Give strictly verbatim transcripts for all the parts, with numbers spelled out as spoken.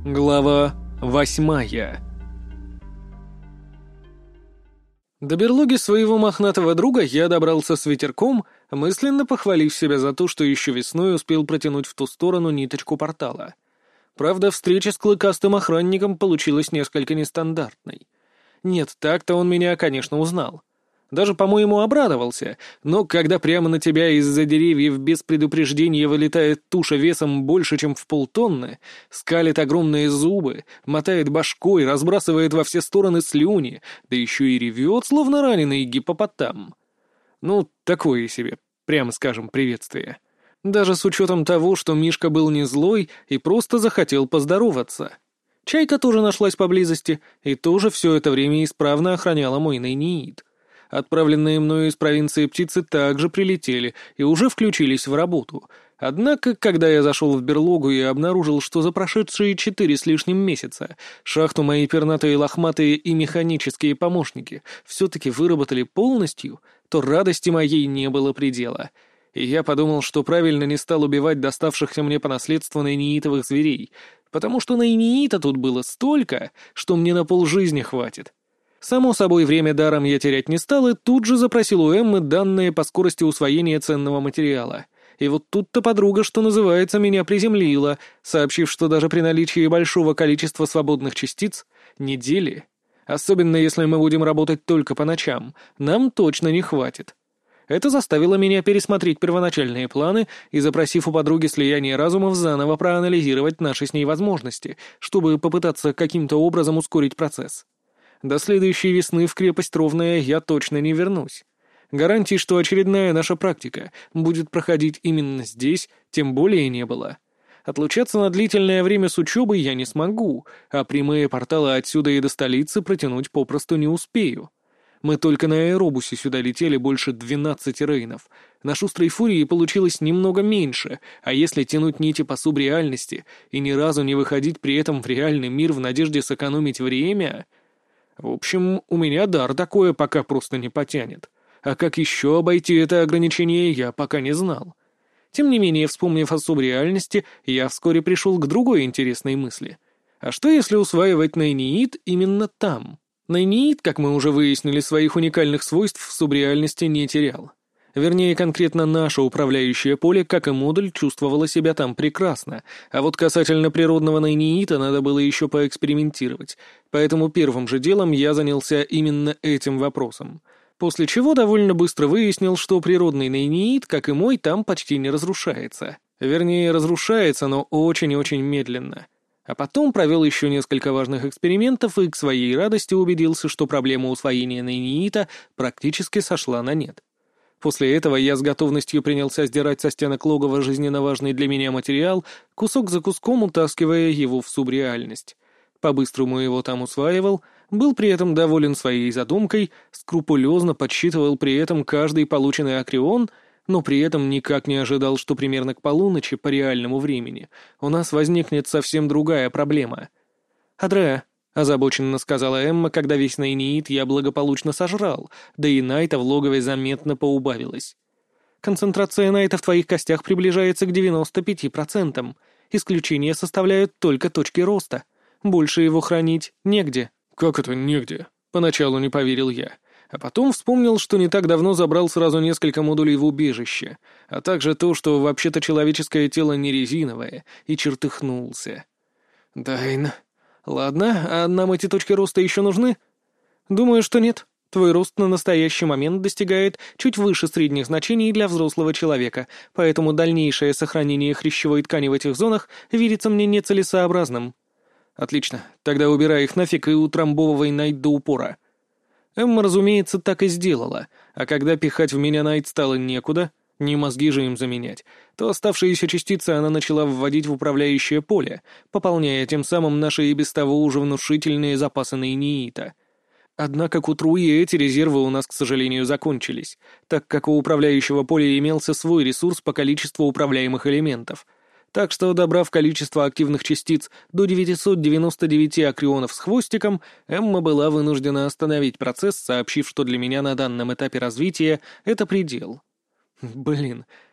Глава восьмая. До берлоги своего мохнатого друга я добрался с ветерком, мысленно похвалив себя за то, что еще весной успел протянуть в ту сторону ниточку портала. Правда, встреча с клыкастым охранником получилась несколько нестандартной. Нет, так-то он меня, конечно, узнал. Даже, по-моему, обрадовался, но когда прямо на тебя из-за деревьев без предупреждения вылетает туша весом больше, чем в полтонны, скалит огромные зубы, мотает башкой, разбрасывает во все стороны слюни, да еще и ревет, словно раненый гиппопотам. Ну, такое себе, прямо скажем, приветствие. Даже с учетом того, что Мишка был не злой и просто захотел поздороваться. Чайка тоже нашлась поблизости и тоже все это время исправно охраняла мой нейниит. Отправленные мною из провинции птицы также прилетели и уже включились в работу. Однако, когда я зашел в берлогу и обнаружил, что за прошедшие четыре с лишним месяца шахту мои пернатые лохматые и механические помощники все-таки выработали полностью, то радости моей не было предела. И я подумал, что правильно не стал убивать доставшихся мне по наследству нейниитовых зверей, потому что нейниита тут было столько, что мне на полжизни хватит. Само собой, время даром я терять не стал и тут же запросил у Эммы данные по скорости усвоения ценного материала. И вот тут-то подруга, что называется, меня приземлила, сообщив, что даже при наличии большого количества свободных частиц недели, особенно если мы будем работать только по ночам, нам точно не хватит. Это заставило меня пересмотреть первоначальные планы и, запросив у подруги слияние разумов, заново проанализировать наши с ней возможности, чтобы попытаться каким-то образом ускорить процесс. До следующей весны в крепость Ровная я точно не вернусь. Гарантий, что очередная наша практика будет проходить именно здесь, тем более не было. Отлучаться на длительное время с учебой я не смогу, а прямые порталы отсюда и до столицы протянуть попросту не успею. Мы только на аэробусе сюда летели больше двенадцати рейнов. На шустрой фурии получилось немного меньше, а если тянуть нити по субреальности и ни разу не выходить при этом в реальный мир в надежде сэкономить время... В общем, у меня дар такое пока просто не потянет. А как еще обойти это ограничение, я пока не знал. Тем не менее, вспомнив о субреальности, я вскоре пришел к другой интересной мысли. А что если усваивать нейниит именно там? Нейниит, как мы уже выяснили, своих уникальных свойств в субреальности не терял. Вернее, конкретно наше управляющее поле, как и модуль, чувствовало себя там прекрасно, а вот касательно природного нейниита надо было еще поэкспериментировать, поэтому первым же делом я занялся именно этим вопросом, после чего довольно быстро выяснил, что природный нейниит, как и мой, там почти не разрушается. Вернее, разрушается, но очень-очень медленно. А потом провел еще несколько важных экспериментов и к своей радости убедился, что проблема усвоения нейниита практически сошла на нет. После этого я с готовностью принялся сдирать со стенок логова жизненно важный для меня материал, кусок за куском утаскивая его в субреальность. По-быстрому его там усваивал, был при этом доволен своей задумкой, скрупулезно подсчитывал при этом каждый полученный акрион, но при этом никак не ожидал, что примерно к полуночи по реальному времени у нас возникнет совсем другая проблема. «Адреа», — озабоченно сказала Эмма, когда весь нейниит я благополучно сожрал, да и найта в логове заметно поубавилась. «Концентрация найта в твоих костях приближается к девяноста пяти процентам. Исключение составляют только точки роста. Больше его хранить негде». «Как это негде?» — поначалу не поверил я. А потом вспомнил, что не так давно забрал сразу несколько модулей в убежище, а также то, что вообще-то человеческое тело не резиновое, и чертыхнулся. «Дайн... Ладно, а нам эти точки роста еще нужны?» «Думаю, что нет. Твой рост на настоящий момент достигает чуть выше средних значений для взрослого человека, поэтому дальнейшее сохранение хрящевой ткани в этих зонах видится мне нецелесообразным». «Отлично. Тогда убирай их нафиг и утрамбовывай найт до упора». Эмма, разумеется, так и сделала, а когда пихать в меня найт стало некуда, не мозги же им заменять, то оставшиеся частицы она начала вводить в управляющее поле, пополняя тем самым наши и без того уже внушительные запасы нейниита. Однако к утру и эти резервы у нас, к сожалению, закончились, так как у управляющего поля имелся свой ресурс по количеству управляемых элементов. Так что, добрав количество активных частиц до девятисот девяноста девяти акрионов с хвостиком, Эмма была вынуждена остановить процесс, сообщив, что для меня на данном этапе развития это предел. Блин,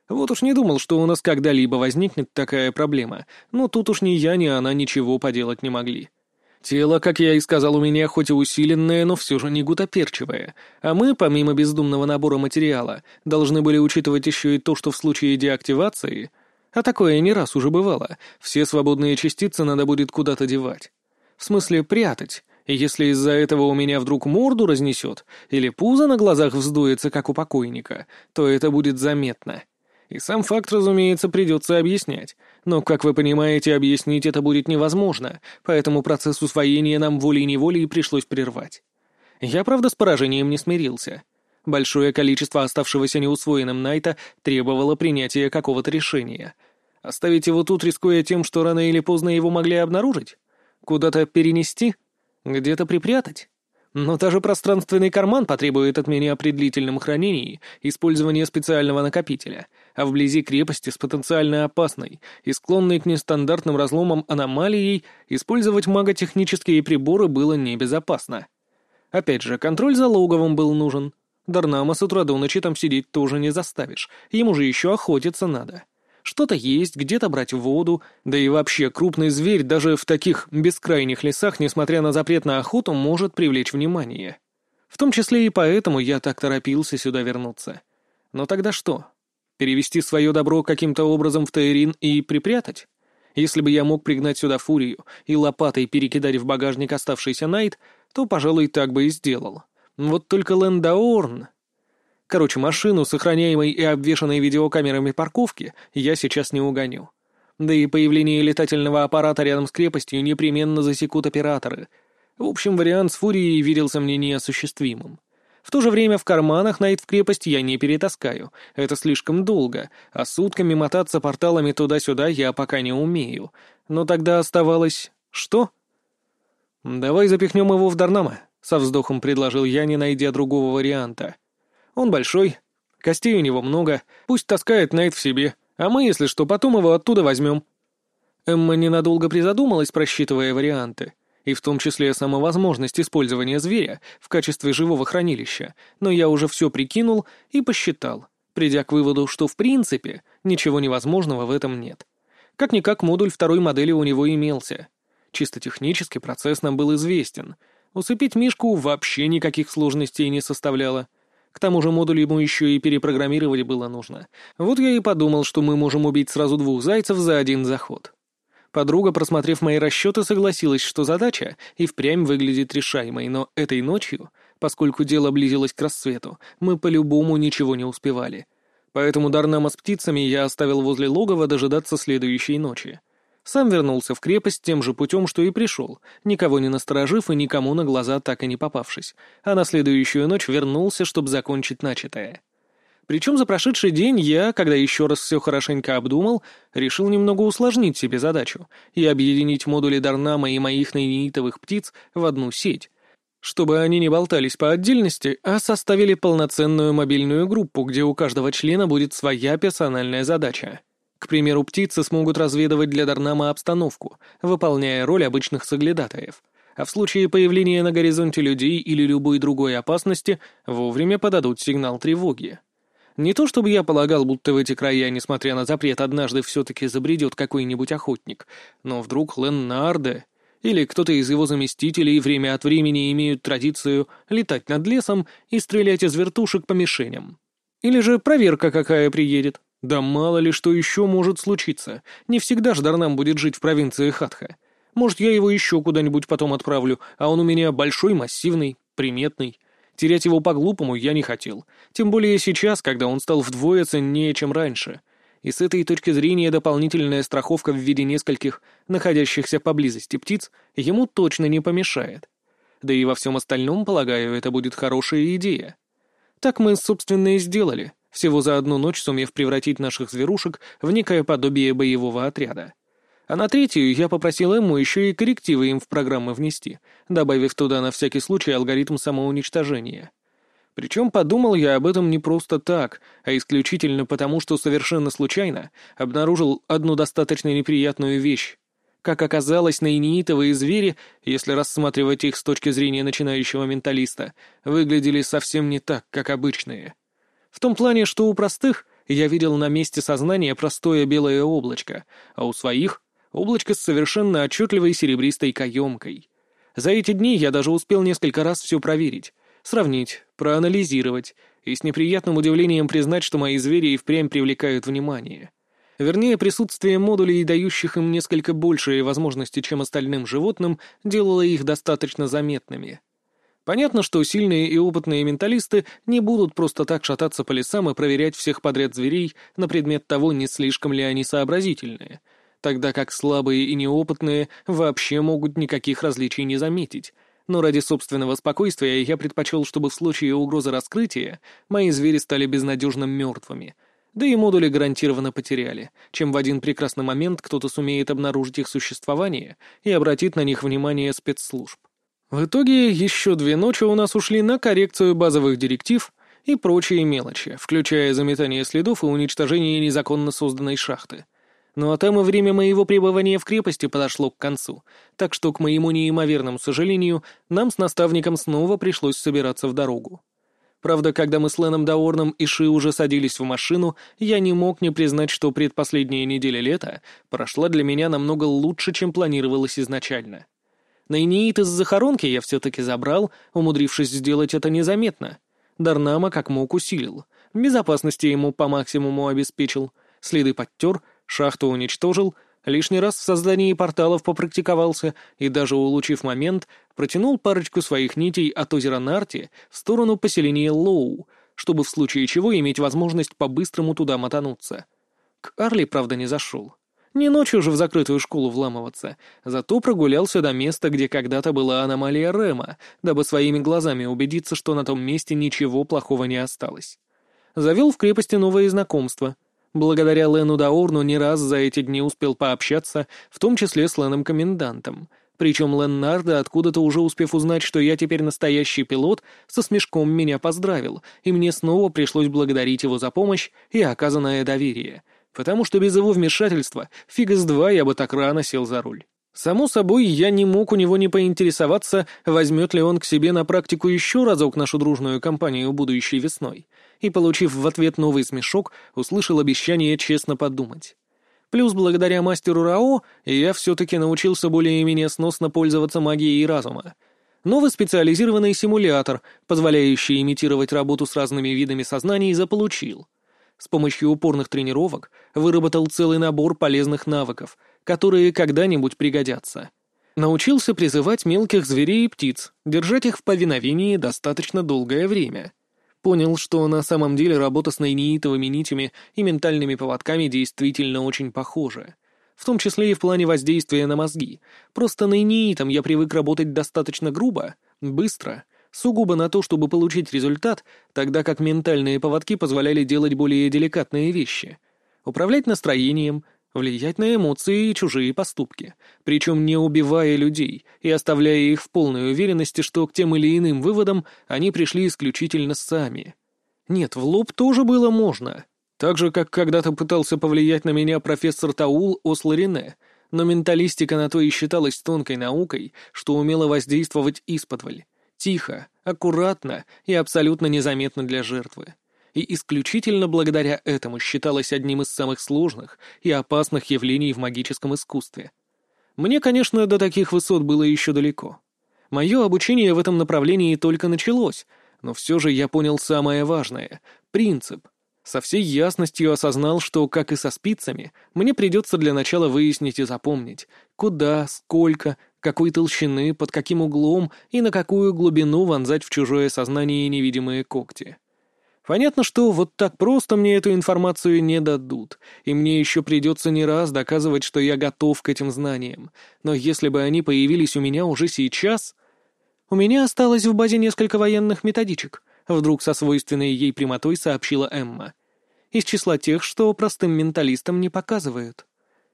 Вот уж не думал, что у нас когда-либо возникнет такая проблема, но тут уж ни я, ни она ничего поделать не могли. Тело, как я и сказал, у меня хоть и усиленное, но все же не гутоперчивое, а мы, помимо бездумного набора материала, должны были учитывать еще и то, что в случае деактивации, а такое не раз уже бывало, все свободные частицы надо будет куда-то девать. В смысле прятать, и если из-за этого у меня вдруг морду разнесет или пузо на глазах вздуется, как у покойника, то это будет заметно. И сам факт, разумеется, придется объяснять. Но, как вы понимаете, объяснить это будет невозможно, поэтому процесс усвоения нам волей-неволей пришлось прервать. Я, правда, с поражением не смирился. Большое количество оставшегося неусвоенным Найта требовало принятия какого-то решения. Оставить его тут, рискуя тем, что рано или поздно его могли обнаружить? Куда-то перенести? Где-то припрятать? Но даже пространственный карман потребует от меня при длительном хранении использования специального накопителя, а вблизи крепости с потенциально опасной и склонной к нестандартным разломам аномалией использовать маготехнические приборы было небезопасно. Опять же, контроль за логовом был нужен. Дарнама с утра до ночи там сидеть тоже не заставишь, ему же еще охотиться надо. Что-то есть, где-то брать воду, да и вообще крупный зверь даже в таких бескрайних лесах, несмотря на запрет на охоту, может привлечь внимание. В том числе и поэтому я так торопился сюда вернуться. Но тогда что? Перевести свое добро каким-то образом в Таирин и припрятать? Если бы я мог пригнать сюда фурию и лопатой перекидать в багажник оставшийся Найт, то, пожалуй, так бы и сделал. Вот только Лендаорн... Короче, машину, сохраняемой и обвешанной видеокамерами парковки, я сейчас не угоню. Да и появление летательного аппарата рядом с крепостью непременно засекут операторы. В общем, вариант с Фурией виделся мне неосуществимым. В то же время в карманах Найт в крепость я не перетаскаю, это слишком долго, а сутками мотаться порталами туда-сюда я пока не умею. Но тогда оставалось... что? «Давай запихнем его в Дарнама», — со вздохом предложил я, не найдя другого варианта. Он большой, костей у него много, пусть таскает Найт в себе, а мы, если что, потом его оттуда возьмем». Эмма ненадолго призадумалась, просчитывая варианты, и в том числе сама возможность использования зверя в качестве живого хранилища, но я уже все прикинул и посчитал, придя к выводу, что в принципе ничего невозможного в этом нет. Как-никак модуль второй модели у него имелся. Чисто технически процесс нам был известен. Усыпить Мишку вообще никаких сложностей не составляло. К тому же модуль ему еще и перепрограммировать было нужно. Вот я и подумал, что мы можем убить сразу двух зайцев за один заход. Подруга, просмотрев мои расчеты, согласилась, что задача и впрямь выглядит решаемой, но этой ночью, поскольку дело близилось к рассвету, мы по-любому ничего не успевали. Поэтому Дарнама с птицами я оставил возле логова дожидаться следующей ночи. Сам вернулся в крепость тем же путем, что и пришел, никого не насторожив и никому на глаза так и не попавшись, а на следующую ночь вернулся, чтобы закончить начатое. Причем за прошедший день я, когда еще раз все хорошенько обдумал, решил немного усложнить себе задачу и объединить модули Дарнама и моих нейнитовых птиц в одну сеть, чтобы они не болтались по отдельности, а составили полноценную мобильную группу, где у каждого члена будет своя персональная задача. К примеру, птицы смогут разведывать для Дарнама обстановку, выполняя роль обычных соглядатаев, а в случае появления на горизонте людей или любой другой опасности вовремя подадут сигнал тревоги. Не то чтобы я полагал, будто в эти края, несмотря на запрет, однажды все-таки забредет какой-нибудь охотник, но вдруг Леннарде или кто-то из его заместителей время от времени имеют традицию летать над лесом и стрелять из вертушек по мишеням. Или же проверка какая приедет. Да мало ли что еще может случиться. Не всегда ж Дарнам будет жить в провинции Хатха. Может, я его еще куда-нибудь потом отправлю, а он у меня большой, массивный, приметный. Терять его по-глупому я не хотел. Тем более сейчас, когда он стал вдвое ценнее, чем раньше. И с этой точки зрения дополнительная страховка в виде нескольких находящихся поблизости птиц ему точно не помешает. Да и во всем остальном, полагаю, это будет хорошая идея. Так мы, собственно, и сделали, всего за одну ночь сумев превратить наших зверушек в некое подобие боевого отряда. А на третью я попросил Эмму еще и коррективы им в программы внести, добавив туда на всякий случай алгоритм самоуничтожения. Причем подумал я об этом не просто так, а исключительно потому, что совершенно случайно обнаружил одну достаточно неприятную вещь. Как оказалось, нейнитовые звери, если рассматривать их с точки зрения начинающего менталиста, выглядели совсем не так, как обычные. В том плане, что у простых Я видел на месте сознания простое белое облачко, а у своих — облачко с совершенно отчетливой серебристой каемкой. За эти дни я даже успел несколько раз все проверить, сравнить, проанализировать и с неприятным удивлением признать, что мои звери и впрямь привлекают внимание. Вернее, присутствие модулей, дающих им несколько большие возможности, чем остальным животным, делало их достаточно заметными. Понятно, что сильные и опытные менталисты не будут просто так шататься по лесам и проверять всех подряд зверей на предмет того, не слишком ли они сообразительные, тогда как слабые и неопытные вообще могут никаких различий не заметить. Но ради собственного спокойствия я предпочел, чтобы в случае угрозы раскрытия мои звери стали безнадежно мертвыми, да и модули гарантированно потеряли, чем в один прекрасный момент кто-то сумеет обнаружить их существование и обратит на них внимание спецслужб. В итоге еще две ночи у нас ушли на коррекцию базовых директив и прочие мелочи, включая заметание следов и уничтожение незаконно созданной шахты. Ну а там и время моего пребывания в крепости подошло к концу, так что, к моему неимоверному сожалению, нам с наставником снова пришлось собираться в дорогу. Правда, когда мы с Леном Даорном и Ши уже садились в машину, я не мог не признать, что предпоследняя неделя лета прошла для меня намного лучше, чем планировалось изначально. Найнеит из захоронки я все-таки забрал, умудрившись сделать это незаметно. Дарнама как мог усилил, безопасности ему по максимуму обеспечил, следы подтер, шахту уничтожил, лишний раз в создании порталов попрактиковался и даже, улучив момент, протянул парочку своих нитей от озера Нарти в сторону поселения Лоу, чтобы в случае чего иметь возможность по-быстрому туда мотануться. К Арли, правда, не зашел. Не ночью же в закрытую школу вламываться, зато прогулялся до места, где когда-то была аномалия Рема, дабы своими глазами убедиться, что на том месте ничего плохого не осталось. Завел в крепости новые знакомства. Благодаря Лену Даорну не раз за эти дни успел пообщаться, в том числе с Леном-комендантом. Причем Леннарда, откуда-то уже успев узнать, что я теперь настоящий пилот, со смешком меня поздравил, и мне снова пришлось благодарить его за помощь и оказанное доверие, потому что без его вмешательства фига с два я бы так рано сел за руль. Само собой, я не мог у него не поинтересоваться, возьмет ли он к себе на практику еще разок нашу дружную компанию будущей весной, и, получив в ответ новый смешок, услышал обещание честно подумать. Плюс, благодаря мастеру Рао, я все-таки научился более-менее сносно пользоваться магией разума. Новый специализированный симулятор, позволяющий имитировать работу с разными видами сознаний, заполучил. С помощью упорных тренировок выработал целый набор полезных навыков, которые когда-нибудь пригодятся. Научился призывать мелких зверей и птиц, держать их в повиновении достаточно долгое время. Понял, что на самом деле работа с нейнеитовыми нитями и ментальными поводками действительно очень похожа. В том числе и в плане воздействия на мозги. Просто нейнеитом я привык работать достаточно грубо, быстро, сугубо на то, чтобы получить результат, тогда как ментальные поводки позволяли делать более деликатные вещи. Управлять настроением, влиять на эмоции и чужие поступки, причем не убивая людей и оставляя их в полной уверенности, что к тем или иным выводам они пришли исключительно сами. Нет, в лоб тоже было можно. Так же, как когда-то пытался повлиять на меня профессор Таул Осларине, но менталистика на то и считалась тонкой наукой, что умела воздействовать исподволь, тихо, аккуратно и абсолютно незаметно для жертвы. И исключительно благодаря этому считалось одним из самых сложных и опасных явлений в магическом искусстве. Мне, конечно, до таких высот было еще далеко. Мое обучение в этом направлении только началось, но все же я понял самое важное — принцип. Со всей ясностью осознал, что, как и со спицами, мне придется для начала выяснить и запомнить, куда, сколько, какой толщины, под каким углом и на какую глубину вонзать в чужое сознание невидимые когти. Понятно, что вот так просто мне эту информацию не дадут, и мне еще придется не раз доказывать, что я готов к этим знаниям. Но если бы они появились у меня уже сейчас... У меня осталось в базе несколько военных методичек, вдруг со свойственной ей прямотой сообщила Эмма. Из числа тех, что простым менталистам не показывают.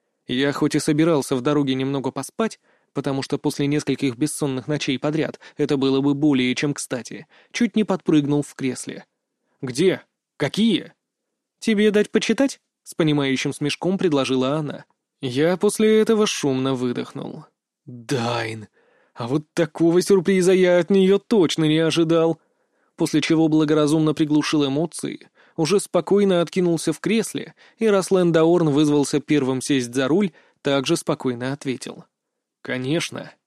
Я хоть и собирался в дороге немного поспать, потому что после нескольких бессонных ночей подряд это было бы более чем кстати, чуть не подпрыгнул в кресле. «Где? Какие?» «Тебе дать почитать?» — с понимающим смешком предложила она. Я после этого шумно выдохнул. «Дайн! А вот такого сюрприза я от нее точно не ожидал!» После чего благоразумно приглушил эмоции, уже спокойно откинулся в кресле, и раз Лэндаорн вызвался первым сесть за руль, также спокойно ответил. «Конечно».